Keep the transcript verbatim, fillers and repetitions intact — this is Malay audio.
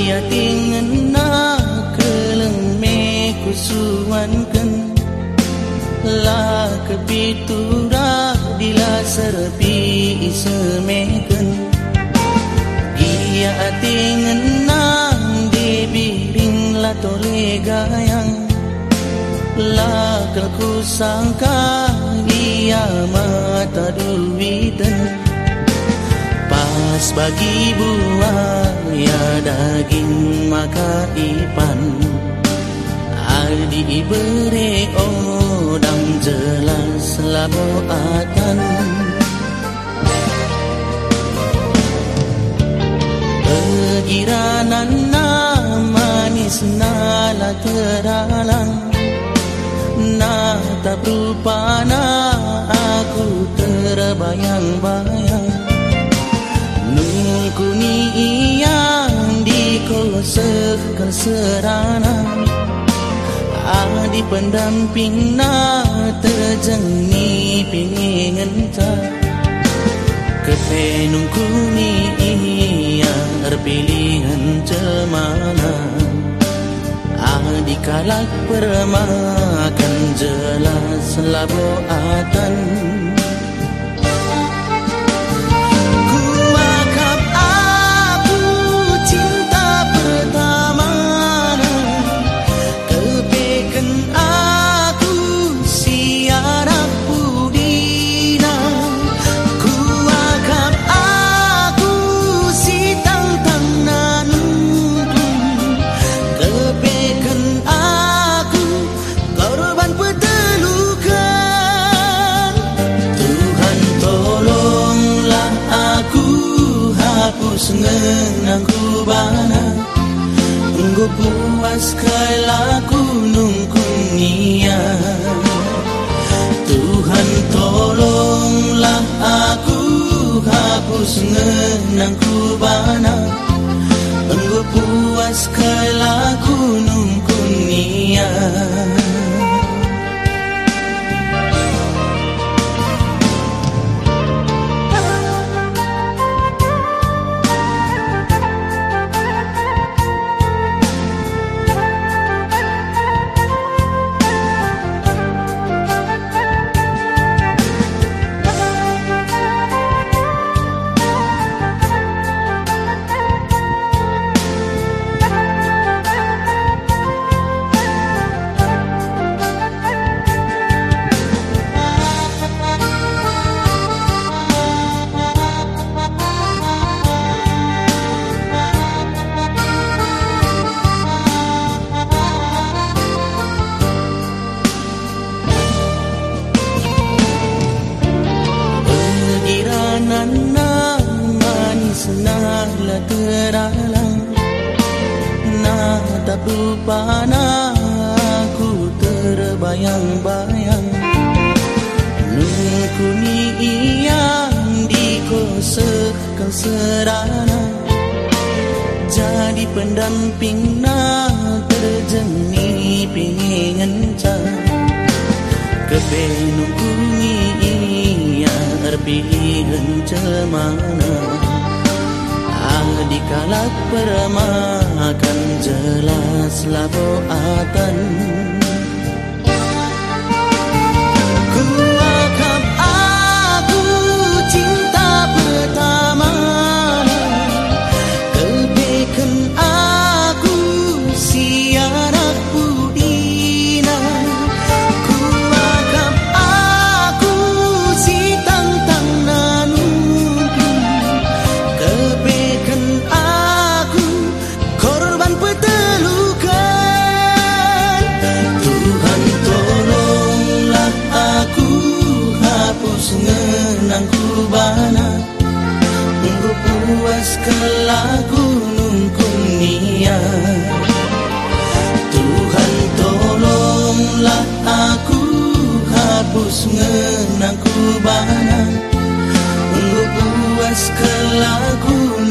Ia tingena keleme kusuankan la kepitura dilaserpi isemeken. Ia tingena dibiring la tole gayang la kelku sangka ia mata duwitan. Pas bagi buaya daging maka ipan adi bere odang jelas laboatan. Pegiranan na manis na la teralang na tak berupa na aku terbayang-bayang. Nungkuni yang dikosehkan serana adi pendamping na terjengi pingin ta kepe nungkuni yang terpilihan cemana adi kalak permakan jelas laboatan. Ngenang kubana enggo puas kalaku nungkunia. Tuhan tolonglah aku hapus ngenang kubana enggo puas kalaku nungkunia. La teralang na tak lupa na aku terbayang-bayang. Nungkuni yang dikosehkan serana jadi pendamping na terjeni pingin ca kepe nungkuni yang terpilihan cemana di kalak permakan jelas laboatan. Kuakap aku cinta pertama kebekan aku si anak pudina. Kuakap aku si tantang nanungku kebekan aku korban petelukan. Tuhan tolonglah aku hapus ngenang kubana enggo puas kelaku nungkunia. Tuhan tolonglah aku hapus ngenang kubana enggo puas kelaku